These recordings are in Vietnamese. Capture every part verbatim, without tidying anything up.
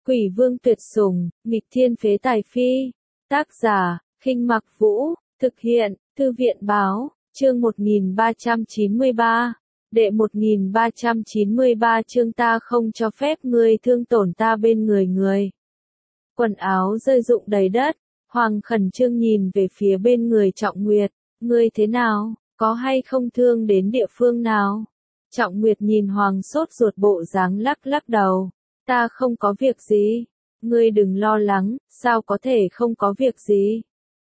Quỷ vương tuyệt sủng, nghịch thiên phế tài phi. Tác giả, Khinh Mặc Vũ, thực hiện, Thư viện báo, chương một nghìn ba trăm chín mươi ba. Đệ một nghìn ba trăm chín mươi ba chương ta không cho phép ngươi thương tổn ta bên người người. Quần áo rơi rụng đầy đất, Hoàng khẩn trương nhìn về phía bên người Trọng Nguyệt, ngươi thế nào, có hay không thương đến địa phương nào? Trọng Nguyệt nhìn Hoàng sốt ruột bộ dáng lắc lắc đầu, ta không có việc gì, ngươi đừng lo lắng, sao có thể không có việc gì?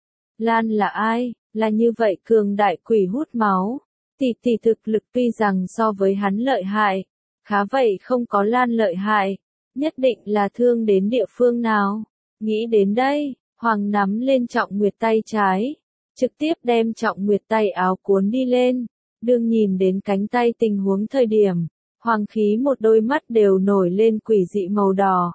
Lan là ai, là như vậy cường đại quỷ hút máu, tỷ tỷ thực lực tuy rằng so với hắn lợi hại, khá vậy không có Lan lợi hại, nhất định là thương đến địa phương nào? Nghĩ đến đây, Hoàng nắm lên Trọng Nguyệt tay trái, trực tiếp đem Trọng Nguyệt tay áo cuốn đi lên, đương nhìn đến cánh tay tình huống thời điểm, Hoàng khí một đôi mắt đều nổi lên quỷ dị màu đỏ.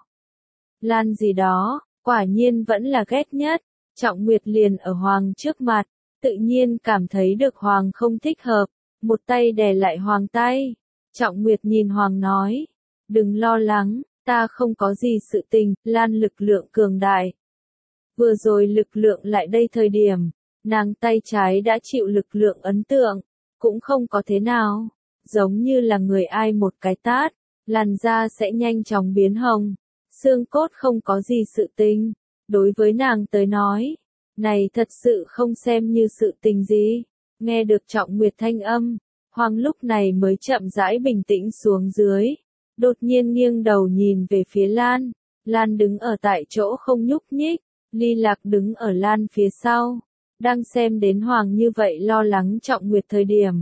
Lan gì đó, quả nhiên vẫn là ghét nhất, Trọng Nguyệt liền ở Hoàng trước mặt, tự nhiên cảm thấy được Hoàng không thích hợp, một tay đè lại Hoàng tay. Trọng Nguyệt nhìn Hoàng nói, đừng lo lắng, ta không có gì sự tình, Lan lực lượng cường đại. Vừa rồi lực lượng lại đây thời điểm, nàng tay trái đã chịu lực lượng ấn tượng, cũng không có thế nào, giống như là người ai một cái tát, làn da sẽ nhanh chóng biến hồng, xương cốt không có gì sự tình. Đối với nàng tới nói, này thật sự không xem như sự tình gì. Nghe được Trọng Nguyệt thanh âm, Hoàng lúc này mới chậm rãi bình tĩnh xuống dưới, đột nhiên nghiêng đầu nhìn về phía Lan, Lan đứng ở tại chỗ không nhúc nhích, Ly Lạc đứng ở Lan phía sau, đang xem đến Hoàng như vậy lo lắng Trọng Nguyệt thời điểm.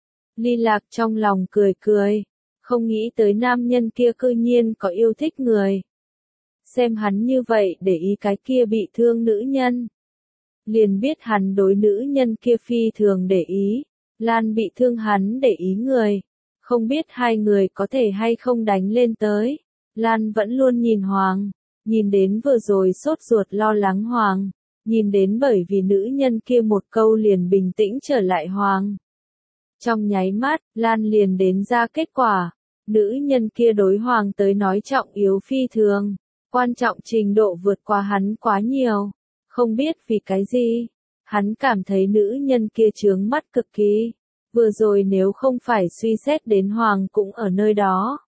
Ly Lạc trong lòng cười cười, không nghĩ tới nam nhân kia cư nhiên có yêu thích người. Xem hắn như vậy để ý cái kia bị thương nữ nhân. Liền biết hắn đối nữ nhân kia phi thường để ý, Lan bị thương hắn để ý người. Không biết hai người có thể hay không đánh lên tới. Lan vẫn luôn nhìn Hoàng, nhìn đến vừa rồi sốt ruột lo lắng Hoàng, nhìn đến bởi vì nữ nhân kia một câu liền bình tĩnh trở lại Hoàng. Trong nháy mắt, Lan liền đến ra kết quả, nữ nhân kia đối Hoàng tới nói trọng yếu phi thường, quan trọng trình độ vượt qua hắn quá nhiều, không biết vì cái gì, hắn cảm thấy nữ nhân kia chướng mắt cực kỳ, vừa rồi nếu không phải suy xét đến Hoàng cũng ở nơi đó.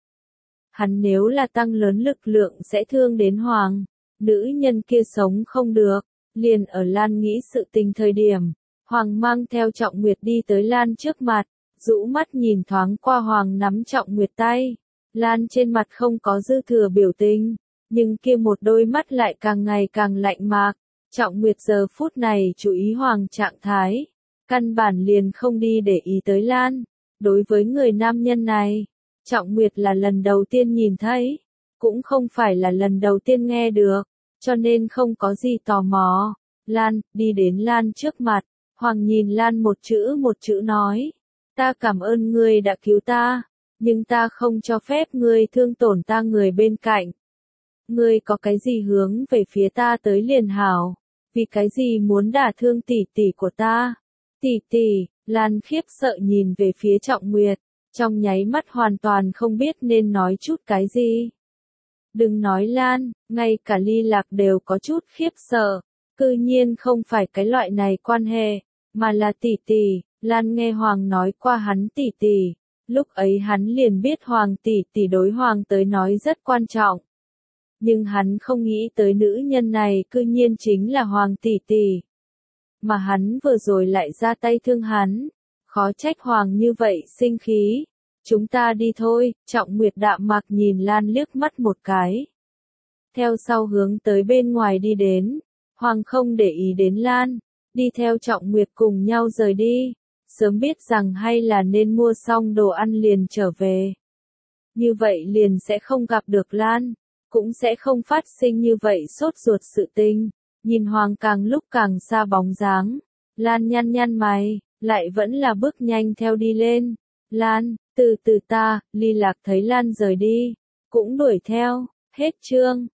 Hắn nếu là tăng lớn lực lượng sẽ thương đến Hoàng, nữ nhân kia sống không được, liền ở Lan nghĩ sự tình thời điểm. Hoàng mang theo Trọng Nguyệt đi tới Lan trước mặt, rũ mắt nhìn thoáng qua Hoàng nắm Trọng Nguyệt tay. Lan trên mặt không có dư thừa biểu tình, nhưng kia một đôi mắt lại càng ngày càng lạnh mạc. Trọng Nguyệt giờ phút này chú ý Hoàng trạng thái, căn bản liền không đi để ý tới Lan. Đối với người nam nhân này, Trọng Nguyệt là lần đầu tiên nhìn thấy, cũng không phải là lần đầu tiên nghe được, cho nên không có gì tò mò. Lan, đi đến Lan trước mặt. Hoàng nhìn Lan một chữ một chữ nói, ta cảm ơn ngươi đã cứu ta, nhưng ta không cho phép ngươi thương tổn ta người bên cạnh. Ngươi có cái gì hướng về phía ta tới liền hảo, vì cái gì muốn đả thương tỷ tỷ của ta? Tỷ tỷ, Lan khiếp sợ nhìn về phía Trọng Nguyệt, trong nháy mắt hoàn toàn không biết nên nói chút cái gì. Đừng nói Lan, ngay cả Ly Lạc đều có chút khiếp sợ, cư nhiên không phải cái loại này quan hệ, mà là tỷ tỷ. Lan nghe Hoàng nói qua hắn tỷ tỷ, lúc ấy hắn liền biết Hoàng tỷ tỷ đối Hoàng tới nói rất quan trọng. Nhưng hắn không nghĩ tới nữ nhân này cư nhiên chính là Hoàng tỷ tỷ. Mà hắn vừa rồi lại ra tay thương hắn, khó trách Hoàng như vậy sinh khí. Chúng ta đi thôi, Trọng Nguyệt đạm mạc nhìn Lan liếc mắt một cái. Theo sau hướng tới bên ngoài đi đến, Hoàng không để ý đến Lan, đi theo Trọng Nguyệt cùng nhau rời đi, sớm biết rằng hay là nên mua xong đồ ăn liền trở về. Như vậy liền sẽ không gặp được Lan, cũng sẽ không phát sinh như vậy sốt ruột sự tình. Nhìn Hoàng càng lúc càng xa bóng dáng, Lan nhăn nhăn mày, lại vẫn là bước nhanh theo đi lên. Lan, từ từ ta, Ly Lạc thấy Lan rời đi, cũng đuổi theo, hết chương.